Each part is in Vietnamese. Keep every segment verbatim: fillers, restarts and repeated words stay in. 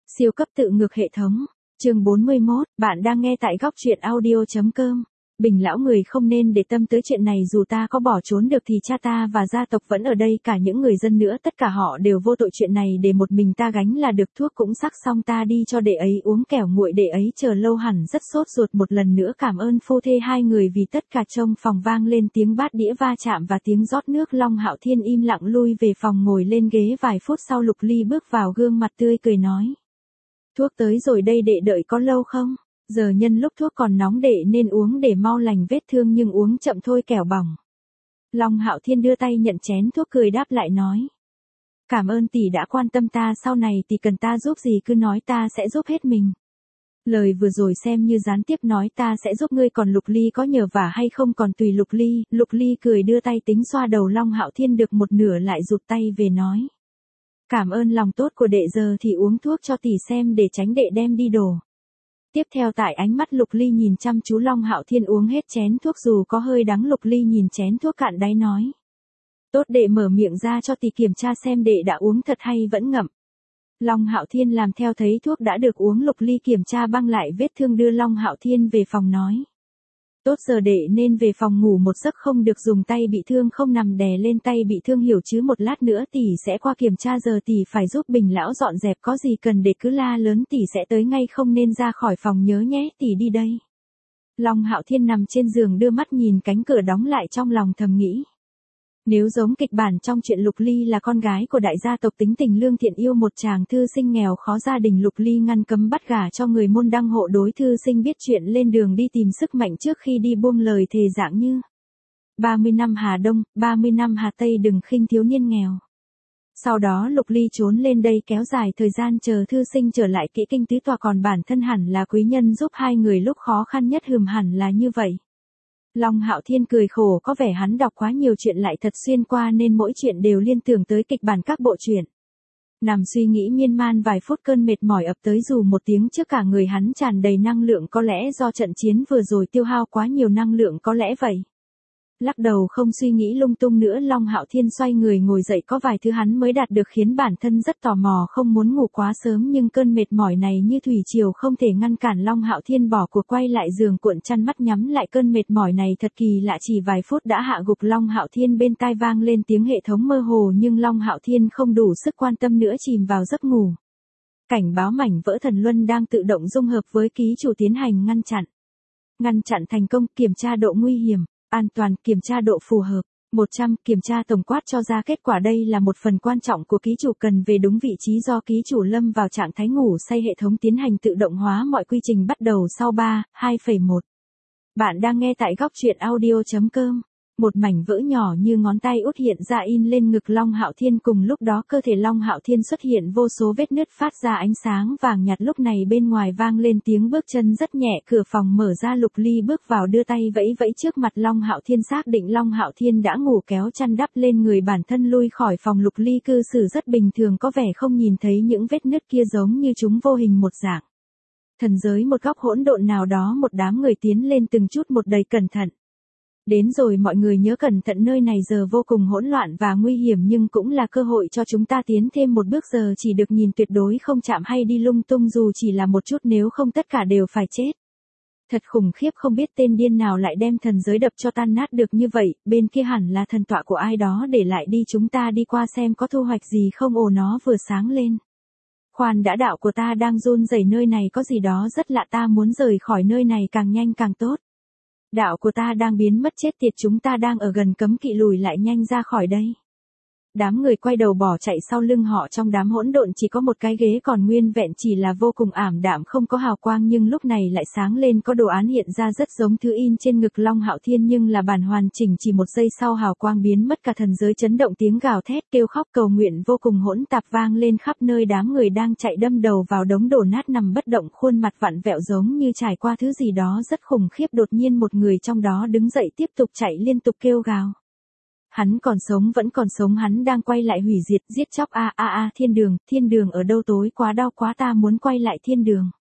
Siêu cấp tự ngược hệ thống. Chương bốn mươi mốt, bạn đang nghe tại góc truyện audio chấm com. Bình lão người không nên để tâm tới chuyện này, dù ta có bỏ trốn được thì cha ta và gia tộc vẫn ở đây, cả những người dân nữa tất cả họ đều vô tội, chuyện này để một mình ta gánh là được. Thuốc cũng sắc xong, ta đi cho đệ ấy uống kẻo nguội, đệ ấy chờ lâu hẳn rất sốt ruột. Một lần nữa cảm ơn phu thê hai người. Vì tất cả trong phòng vang lên tiếng bát đĩa va chạm và tiếng rót nước. Long Hạo Thiên im lặng lui về phòng, ngồi lên ghế. Vài phút sau Lục Ly bước vào, gương mặt tươi cười nói: thuốc tới rồi đây, đệ đợi có lâu không? Giờ nhân lúc thuốc còn nóng đệ nên uống để mau lành vết thương, nhưng uống chậm thôi kẻo bỏng. Long Hạo Thiên đưa tay nhận chén thuốc, cười đáp lại nói: cảm ơn tỷ đã quan tâm ta, sau này tỷ cần ta giúp gì cứ nói, ta sẽ giúp hết mình. Lời vừa rồi xem như gián tiếp nói ta sẽ giúp ngươi, còn Lục Ly có nhờ vả hay không còn tùy Lục Ly. Lục Ly cười đưa tay tính xoa đầu Long Hạo Thiên, được một nửa lại rụt tay về nói: cảm ơn lòng tốt của đệ, giờ thì uống thuốc cho tỷ xem để tránh đệ đem đi đổ. Tiếp theo tại ánh mắt Lục Ly nhìn chăm chú Long Hạo Thiên uống hết chén thuốc, dù có hơi đắng. Lục Ly nhìn chén thuốc cạn đáy nói: tốt, đệ mở miệng ra cho tỷ kiểm tra xem đệ đã uống thật hay vẫn ngậm. Long Hạo Thiên làm theo, thấy thuốc đã được uống. Lục Ly kiểm tra băng lại vết thương, đưa Long Hạo Thiên về phòng nói: tốt, giờ đệ nên về phòng ngủ một giấc, không được dùng tay bị thương, không nằm đè lên tay bị thương, hiểu chứ? Một lát nữa tỷ sẽ qua kiểm tra, giờ tỷ phải giúp Bình lão dọn dẹp, có gì cần để cứ la lớn, tỷ sẽ tới ngay, không nên ra khỏi phòng nhớ nhé, tỷ đi đây. Long Hạo Thiên nằm trên giường đưa mắt nhìn cánh cửa đóng lại, trong lòng thầm nghĩ: nếu giống kịch bản trong chuyện, Lục Ly là con gái của đại gia tộc, tính tình lương thiện, yêu một chàng thư sinh nghèo khó. Gia đình Lục Ly ngăn cấm bắt gả cho người môn đăng hộ đối, thư sinh biết chuyện lên đường đi tìm sức mạnh, trước khi đi buông lời thề dạng như ba mươi năm Hà Đông, ba mươi năm Hà Tây, đừng khinh thiếu niên nghèo. Sau đó Lục Ly trốn lên đây, kéo dài thời gian chờ thư sinh trở lại kỹ kinh tứ tòa, còn bản thân hẳn là quý nhân giúp hai người lúc khó khăn nhất, hừm hẳn là như vậy. Long Hạo Thiên cười khổ, có vẻ hắn đọc quá nhiều chuyện lại thật xuyên qua nên mỗi chuyện đều liên tưởng tới kịch bản các bộ truyện. Nằm suy nghĩ miên man vài phút, cơn mệt mỏi ập tới, dù một tiếng trước cả người hắn tràn đầy năng lượng, có lẽ do trận chiến vừa rồi tiêu hao quá nhiều năng lượng, có lẽ vậy. Lắc đầu không suy nghĩ lung tung nữa, Long Hạo Thiên xoay người ngồi dậy, có vài thứ hắn mới đạt được khiến bản thân rất tò mò, không muốn ngủ quá sớm, nhưng cơn mệt mỏi này như thủy triều không thể ngăn cản. Long Hạo Thiên bỏ cuộc quay lại giường, cuộn chăn mắt nhắm lại, cơn mệt mỏi này thật kỳ lạ, chỉ vài phút đã hạ gục Long Hạo Thiên. Bên tai vang lên tiếng hệ thống mơ hồ, nhưng Long Hạo Thiên không đủ sức quan tâm nữa, chìm vào giấc ngủ. Cảnh báo mảnh vỡ thần luân đang tự động dung hợp với ký chủ tiến hành ngăn chặn. Ngăn chặn thành công, kiểm tra độ nguy hiểm, an toàn, kiểm tra độ phù hợp, một trăm, kiểm tra tổng quát cho ra kết quả. Đây là một phần quan trọng của ký chủ cần về đúng vị trí, do ký chủ lâm vào trạng thái ngủ say, hệ thống tiến hành tự động hóa mọi quy trình bắt đầu sau ba, hai, một. Bạn đang nghe tại góc truyện audio chấm com. Một mảnh vỡ nhỏ như ngón tay út hiện ra in lên ngực Long Hạo Thiên, cùng lúc đó cơ thể Long Hạo Thiên xuất hiện vô số vết nứt, phát ra ánh sáng vàng nhạt. Lúc này bên ngoài vang lên tiếng bước chân rất nhẹ, cửa phòng mở ra, Lục Ly bước vào đưa tay vẫy vẫy trước mặt Long Hạo Thiên, xác định Long Hạo Thiên đã ngủ, kéo chăn đắp lên người bản thân lui khỏi phòng. Lục Ly cư xử rất bình thường, có vẻ không nhìn thấy những vết nứt kia, giống như chúng vô hình một dạng. Thần giới một góc hỗn độn nào đó, một đám người tiến lên từng chút một, đầy cẩn thận. Đến rồi, mọi người nhớ cẩn thận, nơi này giờ vô cùng hỗn loạn và nguy hiểm, nhưng cũng là cơ hội cho chúng ta tiến thêm một bước, giờ chỉ được nhìn, tuyệt đối không chạm hay đi lung tung dù chỉ là một chút, nếu không tất cả đều phải chết. Thật khủng khiếp, không biết tên điên nào lại đem thần giới đập cho tan nát được như vậy, bên kia hẳn là thần tọa của ai đó để lại đi, chúng ta đi qua xem có thu hoạch gì không. Ồ, nó vừa sáng lên. Khoan đã, đạo của ta đang run rẩy, nơi này có gì đó rất lạ, ta muốn rời khỏi nơi này càng nhanh càng tốt. Đạo của ta đang biến mất, chết tiệt, chúng ta đang ở gần cấm kỵ, lùi lại nhanh ra khỏi đây. Đám người quay đầu bỏ chạy, sau lưng họ trong đám hỗn độn chỉ có một cái ghế còn nguyên vẹn, chỉ là vô cùng ảm đạm, không có hào quang, nhưng lúc này lại sáng lên, có đồ án hiện ra rất giống thứ in trên ngực Long Hạo Thiên, nhưng là bản hoàn chỉnh. Chỉ một giây sau hào quang biến mất, cả thần giới chấn động, tiếng gào thét, kêu khóc cầu nguyện vô cùng hỗn tạp vang lên khắp nơi. Đám người đang chạy đâm đầu vào đống đổ nát, nằm bất động, khuôn mặt vặn vẹo giống như trải qua thứ gì đó rất khủng khiếp. Đột nhiên một người trong đó đứng dậy, tiếp tục chạy, liên tục kêu gào. Hắn còn sống, vẫn còn sống, hắn đang quay lại hủy diệt, giết chóc. A a a, thiên đường, thiên đường ở đâu, tối quá, đau quá, ta muốn quay lại thiên đường.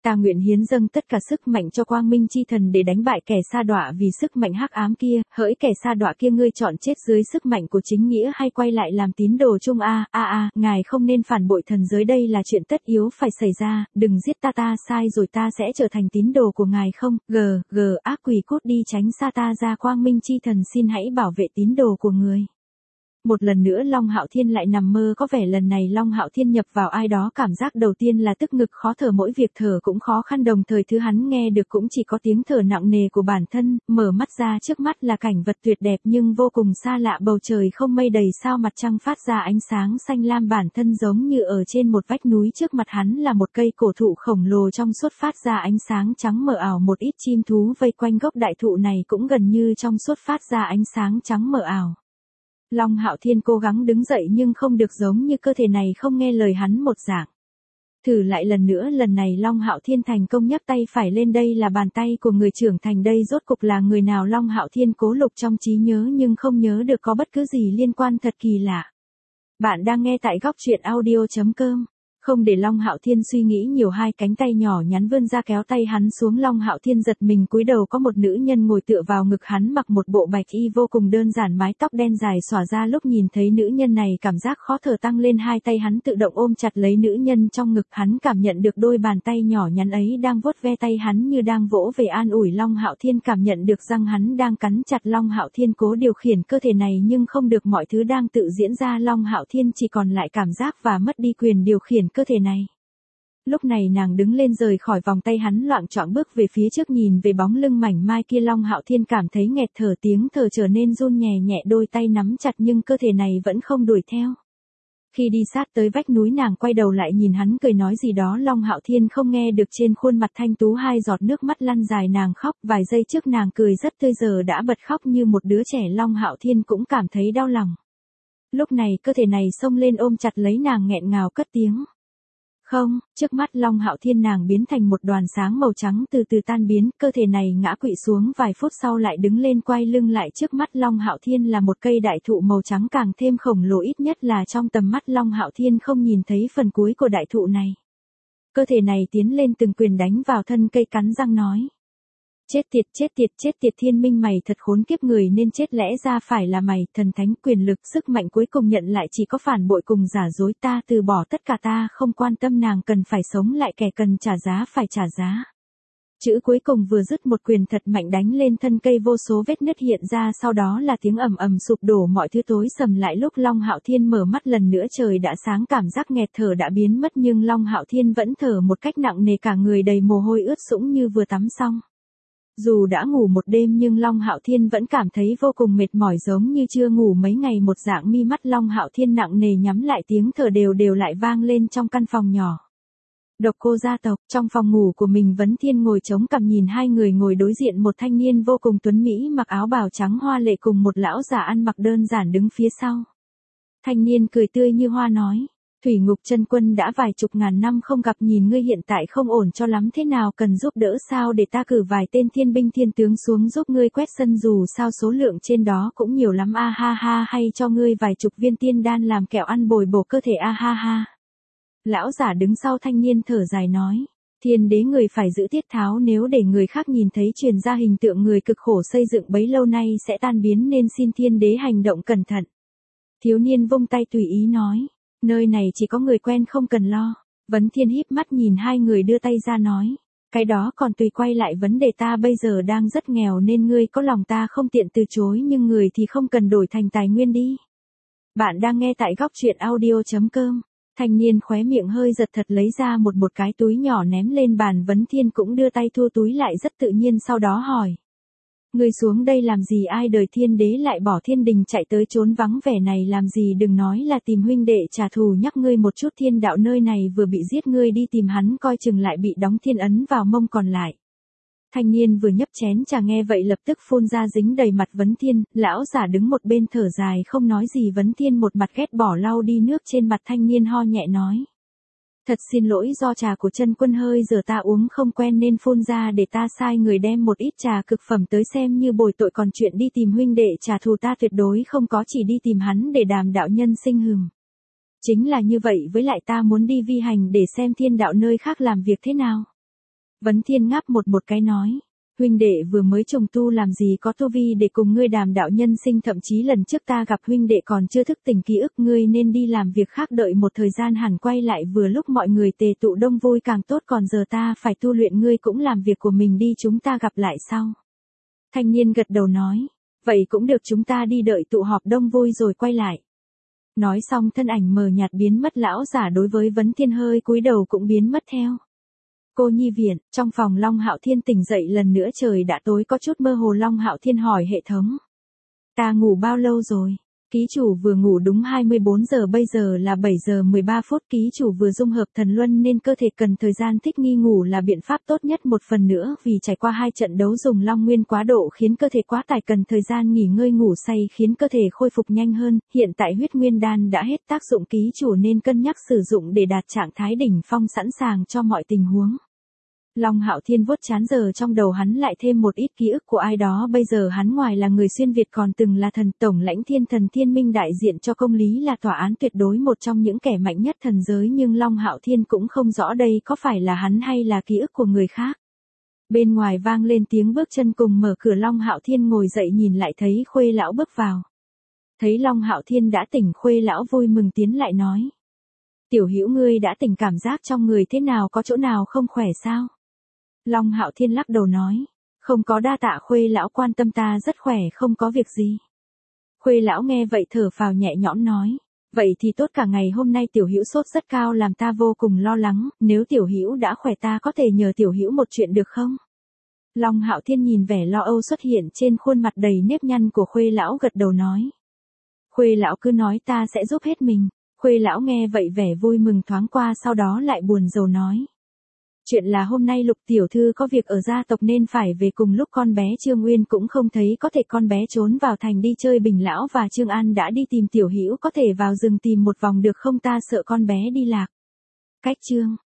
Ta nguyện hiến dâng tất cả sức mạnh cho quang minh chi thần để đánh bại kẻ sa đọa vì sức mạnh hắc ám kia, hỡi kẻ sa đọa kia ngươi chọn chết dưới sức mạnh của chính nghĩa hay quay lại làm tín đồ chung a a a, ngài không nên phản bội thần giới, đây là chuyện tất yếu phải xảy ra, đừng giết ta, ta sai rồi, ta sẽ trở thành tín đồ của ngài không, g, g, ác quỷ cút đi, tránh xa ta ra, quang minh chi thần xin hãy bảo vệ tín đồ của người. Một lần nữa Long Hạo Thiên lại nằm mơ, có vẻ lần này Long Hạo Thiên nhập vào ai đó, cảm giác đầu tiên là tức ngực khó thở, mỗi việc thở cũng khó khăn, đồng thời thứ hắn nghe được cũng chỉ có tiếng thở nặng nề của bản thân, mở mắt ra trước mắt là cảnh vật tuyệt đẹp nhưng vô cùng xa lạ, bầu trời không mây, đầy sao, mặt trăng phát ra ánh sáng xanh lam, bản thân giống như ở trên một vách núi, trước mặt hắn là một cây cổ thụ khổng lồ trong suốt phát ra ánh sáng trắng mờ ảo, một ít chim thú vây quanh gốc đại thụ này cũng gần như trong suốt phát ra ánh sáng trắng mờ ảo. Long Hạo Thiên cố gắng đứng dậy nhưng không được, giống như cơ thể này không nghe lời hắn một dạng. Thử lại lần nữa, lần này Long Hạo Thiên thành công nhấc tay phải lên, đây là bàn tay của người trưởng thành, đây rốt cục là người nào? Long Hạo Thiên cố lục trong trí nhớ nhưng không nhớ được có bất cứ gì liên quan, thật kỳ lạ. Bạn đang nghe tại góc truyện audio chấm com. Không để Long Hạo Thiên suy nghĩ nhiều, hai cánh tay nhỏ nhắn vươn ra kéo tay hắn xuống. Long Hạo Thiên giật mình cúi đầu, có một nữ nhân ngồi tựa vào ngực hắn, mặc một bộ bạch y vô cùng đơn giản, mái tóc đen dài xõa ra, lúc nhìn thấy nữ nhân này cảm giác khó thở tăng lên, hai tay hắn tự động ôm chặt lấy nữ nhân trong ngực, hắn cảm nhận được đôi bàn tay nhỏ nhắn ấy đang vuốt ve tay hắn như đang vỗ về an ủi. Long Hạo Thiên cảm nhận được răng hắn đang cắn chặt. Long Hạo Thiên cố điều khiển cơ thể này nhưng không được, mọi thứ đang tự diễn ra, Long Hạo Thiên chỉ còn lại cảm giác và mất đi quyền điều khiển cơ thể này. Lúc này nàng đứng lên rời khỏi vòng tay hắn, loạng choạng bước về phía trước, nhìn về bóng lưng mảnh mai kia. Long Hạo Thiên cảm thấy nghẹt thở, tiếng thở trở nên run nhẹ nhẹ, đôi tay nắm chặt nhưng cơ thể này vẫn không đuổi theo. Khi đi sát tới vách núi, nàng quay đầu lại nhìn hắn, cười nói gì đó, Long Hạo Thiên không nghe được, trên khuôn mặt thanh tú hai giọt nước mắt lăn dài, nàng khóc, vài giây trước nàng cười rất tươi, giờ đã bật khóc như một đứa trẻ. Long Hạo Thiên cũng cảm thấy đau lòng. Lúc này cơ thể này xông lên ôm chặt lấy nàng, nghẹn ngào cất tiếng. Không, trước mắt Long Hạo Thiên nàng biến thành một đoàn sáng màu trắng từ từ tan biến, cơ thể này ngã quỵ xuống, vài phút sau lại đứng lên, quay lưng lại, trước mắt Long Hạo Thiên là một cây đại thụ màu trắng càng thêm khổng lồ, ít nhất là trong tầm mắt Long Hạo Thiên không nhìn thấy phần cuối của đại thụ này. Cơ thể này tiến lên từng quyền đánh vào thân cây, cắn răng nói. Chết tiệt, chết tiệt, chết tiệt, thiên minh mày thật khốn kiếp, người nên chết, lẽ ra phải là mày, thần thánh, quyền lực, sức mạnh cuối cùng nhận lại chỉ có phản bội cùng giả dối, ta từ bỏ tất cả, ta không quan tâm, nàng cần phải sống lại, kẻ cần trả giá phải trả giá. Chữ cuối cùng vừa dứt, một quyền thật mạnh đánh lên thân cây, vô số vết nứt hiện ra, sau đó là tiếng ầm ầm sụp đổ, mọi thứ tối sầm lại. Lúc Long Hạo Thiên mở mắt lần nữa, trời đã sáng, cảm giác nghẹt thở đã biến mất, nhưng Long Hạo Thiên vẫn thở một cách nặng nề, cả người đầy mồ hôi ướt sũng như vừa tắm xong. Dù đã ngủ một đêm nhưng Long Hạo Thiên vẫn cảm thấy vô cùng mệt mỏi, giống như chưa ngủ mấy ngày một dạng, mi mắt Long Hạo Thiên nặng nề nhắm lại, tiếng thở đều đều lại vang lên trong căn phòng nhỏ. Độc Cô gia tộc, trong phòng ngủ của mình, Vấn Thiên ngồi chống cằm nhìn hai người ngồi đối diện, một thanh niên vô cùng tuấn mỹ mặc áo bào trắng hoa lệ cùng một lão giả ăn mặc đơn giản đứng phía sau. Thanh niên cười tươi như hoa nói. Thủy Ngục Chân Quân đã vài chục ngàn năm không gặp, nhìn ngươi hiện tại không ổn cho lắm, thế nào cần giúp đỡ sao, để ta cử vài tên thiên binh thiên tướng xuống giúp ngươi quét sân, dù sao số lượng trên đó cũng nhiều lắm, a ha ha, hay cho ngươi vài chục viên tiên đan làm kẹo ăn bồi bổ cơ thể, a ha ha. Lão giả đứng sau thanh niên thở dài nói. Thiên đế người phải giữ tiết tháo, nếu để người khác nhìn thấy truyền ra hình tượng người cực khổ xây dựng bấy lâu nay sẽ tan biến, nên xin thiên đế hành động cẩn thận. Thiếu niên vung tay tùy ý nói. Nơi này chỉ có người quen, không cần lo. Vấn Thiên híp mắt nhìn hai người, đưa tay ra nói. Cái đó còn tùy, quay lại vấn đề, ta bây giờ đang rất nghèo nên ngươi có lòng ta không tiện từ chối, nhưng người thì không cần đổi thành tài nguyên đi. Bạn đang nghe tại góc truyện audio chấm com. Thanh niên khóe miệng hơi giật thật, lấy ra một một cái túi nhỏ ném lên bàn, Vấn Thiên cũng đưa tay thu túi lại rất tự nhiên, sau đó hỏi. Ngươi xuống đây làm gì, ai đời thiên đế lại bỏ thiên đình chạy tới trốn vắng vẻ này làm gì, đừng nói là tìm huynh đệ trả thù, nhắc ngươi một chút, thiên đạo nơi này vừa bị giết, ngươi đi tìm hắn coi chừng lại bị đóng thiên ấn vào mông còn lại. Thanh niên vừa nhấp chén trà nghe vậy lập tức phun ra dính đầy mặt Vấn Thiên, lão giả đứng một bên thở dài không nói gì. Vấn Thiên một mặt ghét bỏ lau đi nước trên mặt thanh niên, ho nhẹ nói. Thật xin lỗi, do trà của Chân Quân hơi giờ ta uống không quen nên phun ra, để ta sai người đem một ít trà cực phẩm tới xem như bồi tội, còn chuyện đi tìm huynh đệ trả thù ta tuyệt đối không có, chỉ đi tìm hắn để đàm đạo nhân sinh hừm. Chính là như vậy, với lại ta muốn đi vi hành để xem thiên đạo nơi khác làm việc thế nào. Vấn Thiên ngáp một một cái nói. Huynh đệ vừa mới trùng tu làm gì có tu vi để cùng ngươi đàm đạo nhân sinh, thậm chí lần trước ta gặp huynh đệ còn chưa thức tỉnh ký ức, ngươi nên đi làm việc khác, đợi một thời gian hẳn quay lại, vừa lúc mọi người tề tụ đông vui càng tốt, còn giờ ta phải tu luyện, ngươi cũng làm việc của mình đi, chúng ta gặp lại sau. Thanh niên gật đầu nói, vậy cũng được, chúng ta đi đợi tụ họp đông vui rồi quay lại. Nói xong thân ảnh mờ nhạt biến mất, lão giả đối với Vấn Thiên hơi cúi đầu cũng biến mất theo. Cô nhi viện, trong phòng Long Hạo Thiên tỉnh dậy lần nữa, trời đã tối có chút mơ hồ. Long Hạo Thiên hỏi hệ thống. Ta ngủ bao lâu rồi? Ký chủ vừa ngủ đúng hai mươi bốn giờ, bây giờ là bảy giờ mười ba phút. Ký chủ vừa dung hợp thần luân nên cơ thể cần thời gian thích nghi, ngủ là biện pháp tốt nhất. Một phần nữa vì trải qua hai trận đấu dùng long nguyên quá độ khiến cơ thể quá tải, cần thời gian nghỉ ngơi, ngủ say khiến cơ thể khôi phục nhanh hơn. Hiện tại huyết nguyên đan đã hết tác dụng, ký chủ nên cân nhắc sử dụng để đạt trạng thái đỉnh phong, sẵn sàng cho mọi tình huống. Long Hạo Thiên vuốt trán, giờ trong đầu hắn lại thêm một ít ký ức của ai đó, bây giờ hắn ngoài là người xuyên Việt còn từng là thần, tổng lãnh thiên thần thiên minh, đại diện cho công lý, là tòa án tuyệt đối, một trong những kẻ mạnh nhất thần giới, nhưng Long Hạo Thiên cũng không rõ đây có phải là hắn hay là ký ức của người khác. Bên ngoài vang lên tiếng bước chân, cùng mở cửa. Long Hạo Thiên ngồi dậy nhìn lại thấy Khuê lão bước vào. Thấy Long Hạo Thiên đã tỉnh, Khuê lão vui mừng tiến lại nói. Tiểu Hữu ngươi đã tỉnh, cảm giác trong người thế nào, có chỗ nào không khỏe sao? Long Hạo Thiên lắc đầu nói, không có, đa tạ Khuê lão quan tâm, ta rất khỏe, không có việc gì. Khuê lão nghe vậy thở phào nhẹ nhõm nói, vậy thì tốt, cả ngày hôm nay Tiểu Hữu sốt rất cao làm ta vô cùng lo lắng, nếu Tiểu Hữu đã khỏe ta có thể nhờ Tiểu Hữu một chuyện được không? Long Hạo Thiên nhìn vẻ lo âu xuất hiện trên khuôn mặt đầy nếp nhăn của Khuê lão, gật đầu nói. Khuê lão cứ nói, ta sẽ giúp hết mình. Khuê lão nghe vậy vẻ vui mừng thoáng qua, sau đó lại buồn rầu nói. Chuyện là hôm nay Lục tiểu thư có việc ở gia tộc nên phải về, cùng lúc con bé Trương Nguyên cũng không thấy, có thể con bé trốn vào thành đi chơi. Bình lão và Trương An đã đi tìm Tiểu Hữu, có thể vào rừng tìm một vòng được không, ta sợ con bé đi lạc. Cách Trương